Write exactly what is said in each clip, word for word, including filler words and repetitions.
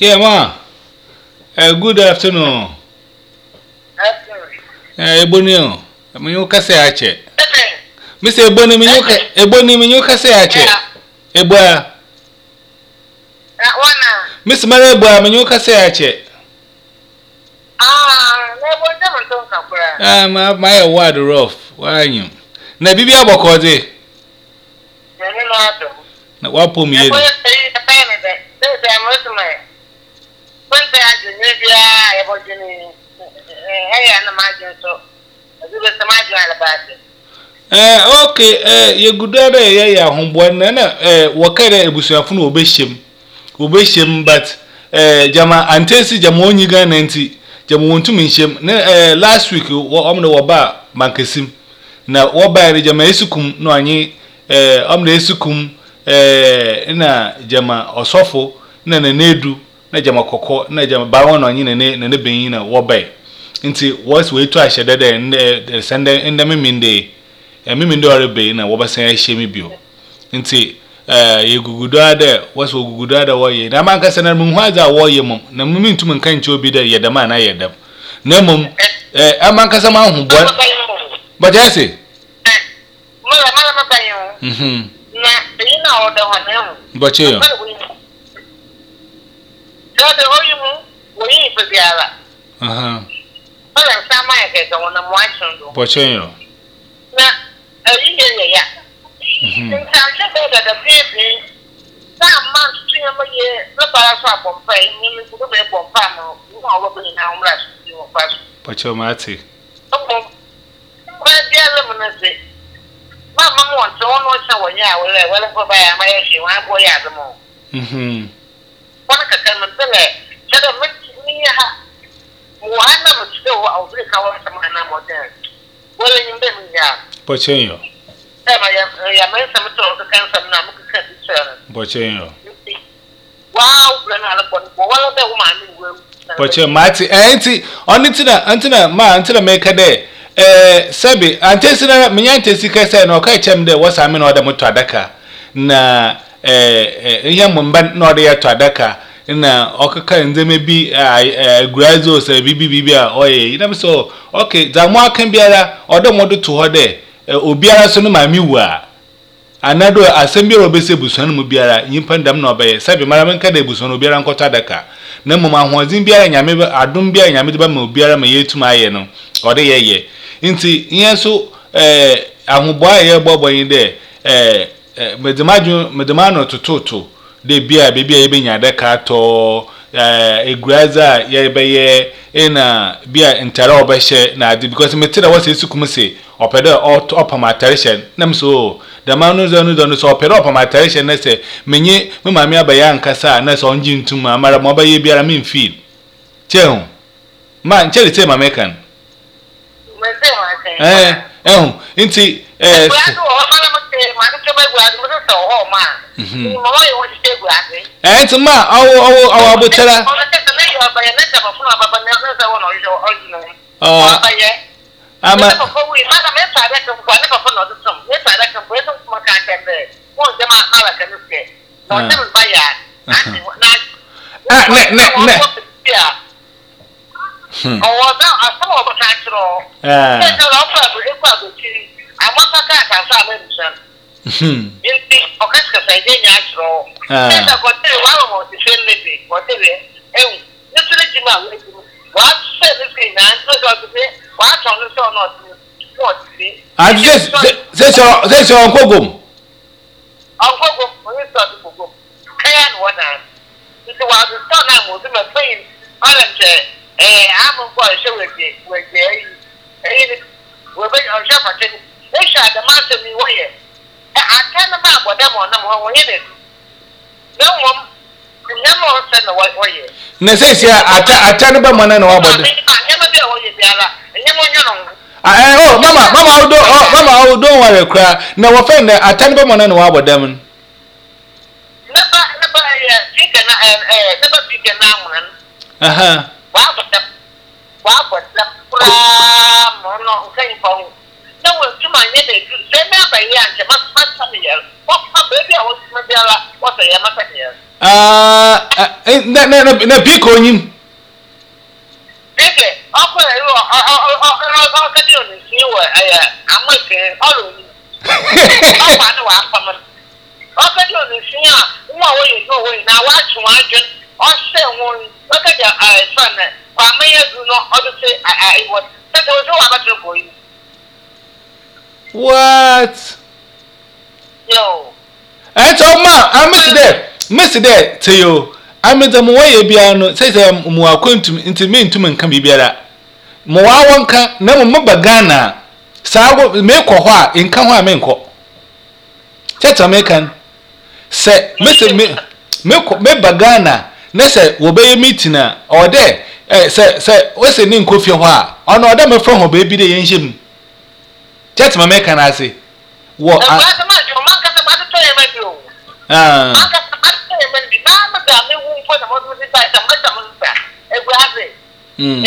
Yeah, ma. Uh, good afternoon. Eh, Ebonio. Minyo kase ache. Mister Eboni minyo ka Eboni minyo kase ache. Eboa. Wana. Mister Mare Eboa minyo kase ache. Ah, nebo ndemo tonka kura. Ah, ma my word rough. Wanyu. Na bibi abokode. Nene no ato. Na wapo mi Ebo yedi. yi tayi ne de. De de amotume. Kwente ajunye bia ebo jini. Eh, aya na majunso. Azibe samaji ala bade. Eh, okay, eh, ye gudare ye ya hombo na na eh wakare ebusuafo na obehiem. Obehiem but eh jama antesi jama onyiga na nti jama wontum nhiem na eh last week omne wo ba mankesim na wo ba re jama esukum no anyi eh omne esukum eh na jama osofo na na nedu na jama kokko na jama ba won anyi na ne na benyin na wo ba nti was we to ahedede na sende ndem minde emi ndo arebe na wobasan ahyemi bio nti eh yegugudo ade was ogugudo ade wo ye na man kasa na mu hwaza wo ye mum na mu mintum nka nche obi de yedam na yedam na mum eh aman kasa ma hu bo baja se Mala mala mabayo. mhm Na ina oda wana. bache yo Jode oyimu woyi bebiara. aha Mala sama yake ka wana mwachondo. bache yo Na ayiye ye ya. mhm Ntaje bega da pepe. Sa man tuya mo ye na para so abompa ni mi kudo be bompa no. Wo awo be na umra su wo pasu. bache mate Omo. Kwa dia le mo na se. Mama mo nto no sha wo ya wo le wele ko ba ya ma ye shi wa bo ya de mo. mhm Wana kaka mo tele. Jado mo ni ha. Wana mo tse wo awu ka wa sama na mo de. Wele nyimbe mi ya. bache yo Ema ya ya mensa mto ka kansa na mo ka tsara. bache yo Wow, brana ala bon bo wala be wo ma ni wo. bache mate eh nti onitina antina ma antina make de eh sabi antesi na menya antesi ka sai na okai chem de wasa me na oda mutu adaka na eh ihe mumba na oda ya to adaka na okaka nzeme bi grazo se bibi bibi a oye ina so okay za mo akan biara oda modo to ho de obiara so no ma mi wu a anado asembia obese busuan mu biara nyimpa ndam na obaye sabi mara menka de busuan obiara nkota adaka na mum ahodzin biara nyame adom biara nyame de ba ma obiara ma yetum aye no ode yeye nti yenso eh ahoboa ye boboyin de eh medemaju medemano tototo de bia bebia ye benya adaka to eh eguaza ye beye ina bia intara obehye na ade because metira was esukum se opede opama tarishen nam so the man no no no so opede opama tarishen na se menye me mame abaya nkasa na so onji ntum amara mo baye biara me feel chehu man chele te mame kan eh eh nti eh eh nti ma awo awo awo abotara ah ama ah ne ne ne hmm oh na asamo obakachiro ah eh na ofa bu ekwa bu chiri amaka ka ka sa me nsan hmm inti okaska sa ide nya achiro eh na ko tere wa mo ti felle bi ko tere eh nutule jima we ji wa se ni se na nto do ti wa ton no so no ti mo ti ah se se so se so onkogom onkogom oni so ti gogom kaya no na ti wa do so na mo ti me fain orange eh I'm going to show you where they eh we be on shop at it they shot the man to me way I can't remember what them on them when you did no mom never said the white way na se se ata ata no ba mana na wa bodo never be way biara and you know ah oh mama mama odo oh mama odo worry kra na wo fe na ata no ba mana na wa bodam never never yeah chicken eh never chicken na man aha wa bodo wa bodo pra mo no kan fa na wo tuma nye de se me abaye anje ma ma me ya what baby I was me biara what say ma say ah na na na pick on him. Okay, I'll put it I'll get you on the sea where I'm working all of you. I'll get you on the sea. What way you go away now? Watch one just or say one. Look at your son. I may have not other say I was. That was all about you for you. What? Yo. And so, ma, I miss there. Miss there to you. I made them way piano, says I'm more acquainted into me to me can be better. More one can never bagana. Sago make or in Kawa Menko. Set American say, Mister Me bagana. Nessa will be a meeting or there. Say, say, what's the name coffee? On order me from her baby the ancient. Set American, I say. What? Ah. Hmm.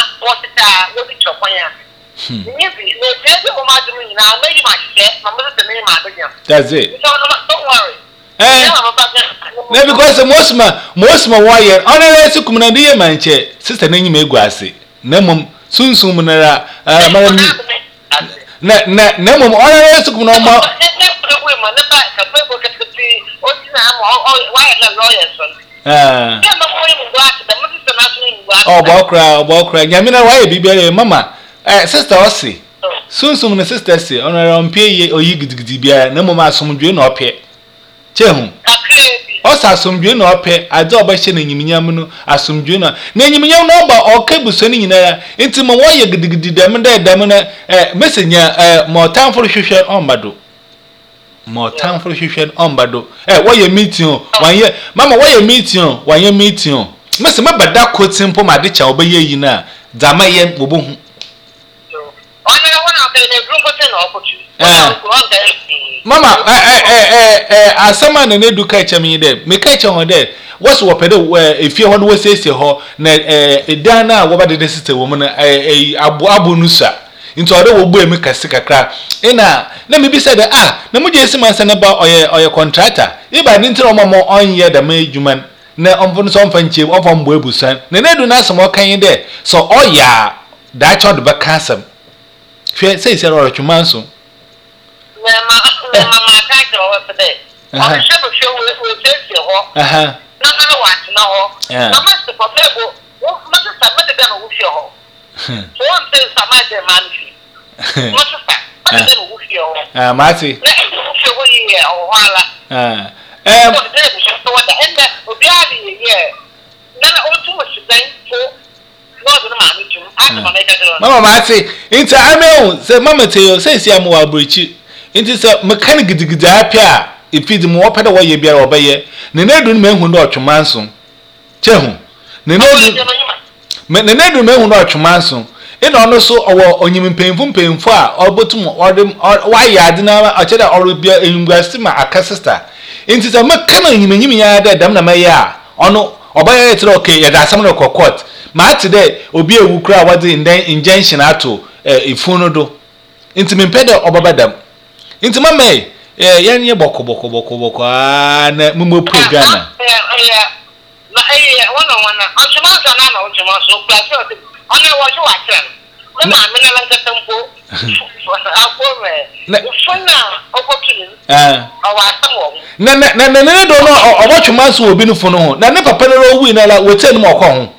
That's it. Don't worry. Eh? No, because the most man, most man, why? Honor to come and dear man, sister name me guasi. Nemum soon soon, uh, madam. Na na nemum honor to come no more. Ah. Oh, Bokra, Bokra. Yamina, why be better, Mamma? Eh, sister Ossie. Soon, soon, the sister say, on her own pay or you get the beer, no more some dream or pay. Chehum. Osa some dream or pay, I do by sending you Yamuno, as some junior. Name you know about or cable sending in there into my way, you get the demon, demon, eh, messenger, eh, more time for the future on Bado. More time for the future on Bado. Eh, why you meet you? One year, Mamma, why you meet you? Why you meet you? Mister Mabba that quote simple my ditch obey ye na Damayen Bobo. Mama, eh eh eh as someone and do catch me there. Me catch on there. What's what pedo if you want to say say ho na eh Dana what the sister woman eh abu abu nusa. Into other will be make a sick crack. Ena, let me be said ah, na muje esi man sanaba oye oye contractor. If I didn't tell mama on year the may human. Na omfun so mfanche omfam bo ebusan na na du na asem kan de so oya da cha de be kasam hwe sei sei ro twuma so na ma na ma ka ka o fe de o she bo she wo wo tesi ho aha na na wa ti na ho na ma se ko febo wo ma se sa me de na wo hwe ho so on se sa ma de man fi ma se sa ma de wo hwe ho ah ma ti na wo hwe ho ye o hala ah eh Mama Mati, into I know, said Mamma Tail, says Yamu Albrichi. Into some mechanic gidapia, if feed more pet away ye bear obey, Nenadu men who know Chumanson. Chehum, Nenadu men who know Chumanson. It also or on you painful pain far, or bottom or them or why ya dinner, I tell her or be in Gastima, a sister. Into the mechanic you mean ya that damn maya, or no, or by it okay, that's some of court. Ma today obi ewu kra wadi injunction ato ifuno do inti me pede obabadam inti mama eh yan ye boko boko boko boko ah na mumo program na eh na eh wana wana anchuma so na na anchuma so plus ona wo so watren na ma me na lanka tempo apo me ufuna opportunity ah awatam na na na na do no obotwuma so obi no funo ho na ne papa no wi na la wetem mo ko ho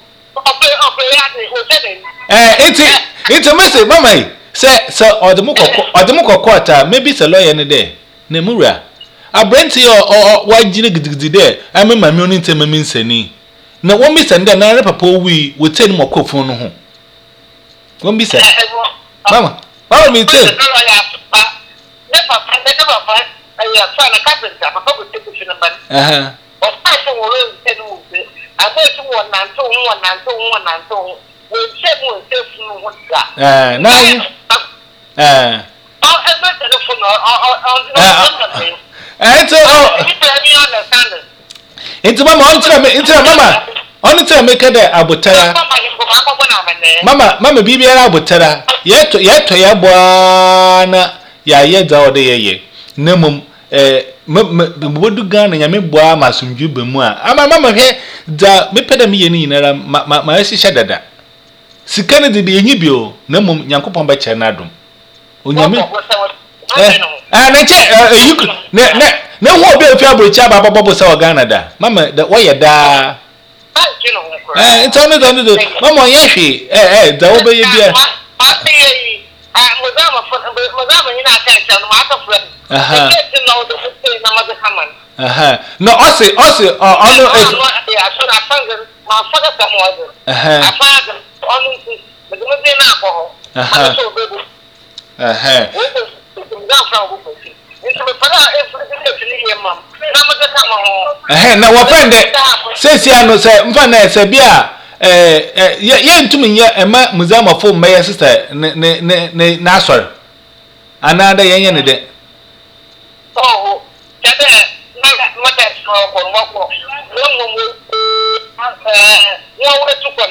eh iti iti message mama say say odemu kokko odemu kokko ata maybe say lawyer ne there na mura abrenti o wagine gidigidi there am mama oni ntem mami nsani na won bi say there na papa wi wetin mo kofo no ho won bi say mama mama mi tell ne papa ne papa ayi afa na carpenter papa go take you number eh of course wo lo ntenu I bet you one and two, one and two, one and two. We check one telephone one that. Eh, now. Eh. Oh, I bet telephone or or or. Eh, so oh. Into mama, into into mama. Only time make there abutara. Mama, mama bibi era abutara. Yeto yeto ya bwana. Ya ye za ode ye ye. Nemum eh me do Ghana nya me boa masumdwu be mu a ama mama hwe da me peda me ye ni nyinara ma ma hyehyɛ dada sika ne de de enyi bio na mum Nyankopɔn ba kyɛ na adom onyame eh ah na che eyi ne ne ne ho obi ofi abrochi aba bobo sa Ghana da mama da wo ye da eh nto ne do ne do mama ye hwe eh eh da wo be ye bia ah muzama muzama ina kan cha no aka fura aha no do na ma ka man aha no ose ose ono e ya so na fanga ma faga ka mo azu aha afaga onu me do me na ko aha so be bu aha muzama fra bu ko si nti me fara e fura ke ni ye mam na ma ka ma ho aha na wo friend sesi ano se mfa na se bia eh eh ye ntumi ye ema muzama fo meye sister ne ne ne na asor anada ye ye ne de oh tede na mata so ko mo ko no mo eh wo wo tukon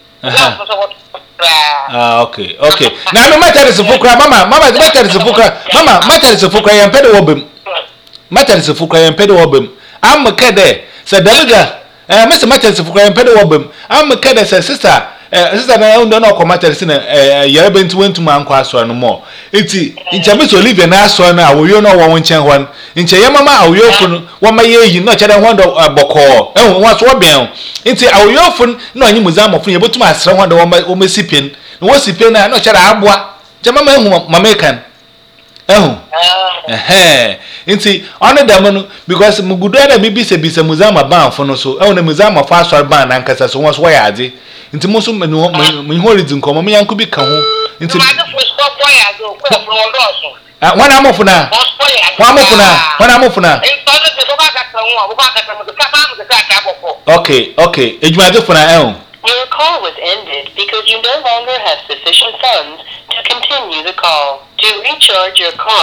ah okay okay na me mata de sufukra mama mama mata de sufukra mama mata de sufukra ye mpede wo bem mata de sufukra ye mpede wo bem am kede se daluga eh me se mata de sufukra ye mpede wo bem am kede se sister eh sister na ndo na komata se na eh yare benti wentu anko aso no mo enti nche me so Olivia na aso na awoyo na wo nchen hwan nche ye mama awoyo fun wo ma ye yi no chere hwan do boko eh hwan so ben enti awoyo fun na onyi muzama fun ye botum asre hwan do wo ma sipien no wo sipien na no chere aboa nche mama ehu mama kan ehu eh enti ono da mo no because mugudo da bibi se bi se muzama ban fun so ehu na muzama fa aso ban na nkasa so won so wo ya ade nti mo so me me holiday nkomo me yanko bi ka ho nti ah wana amofuna wana amofuna wana amofuna okay okay ejuma de funa eh your call was ended because you no longer have sufficient funds to continue the call. To recharge your card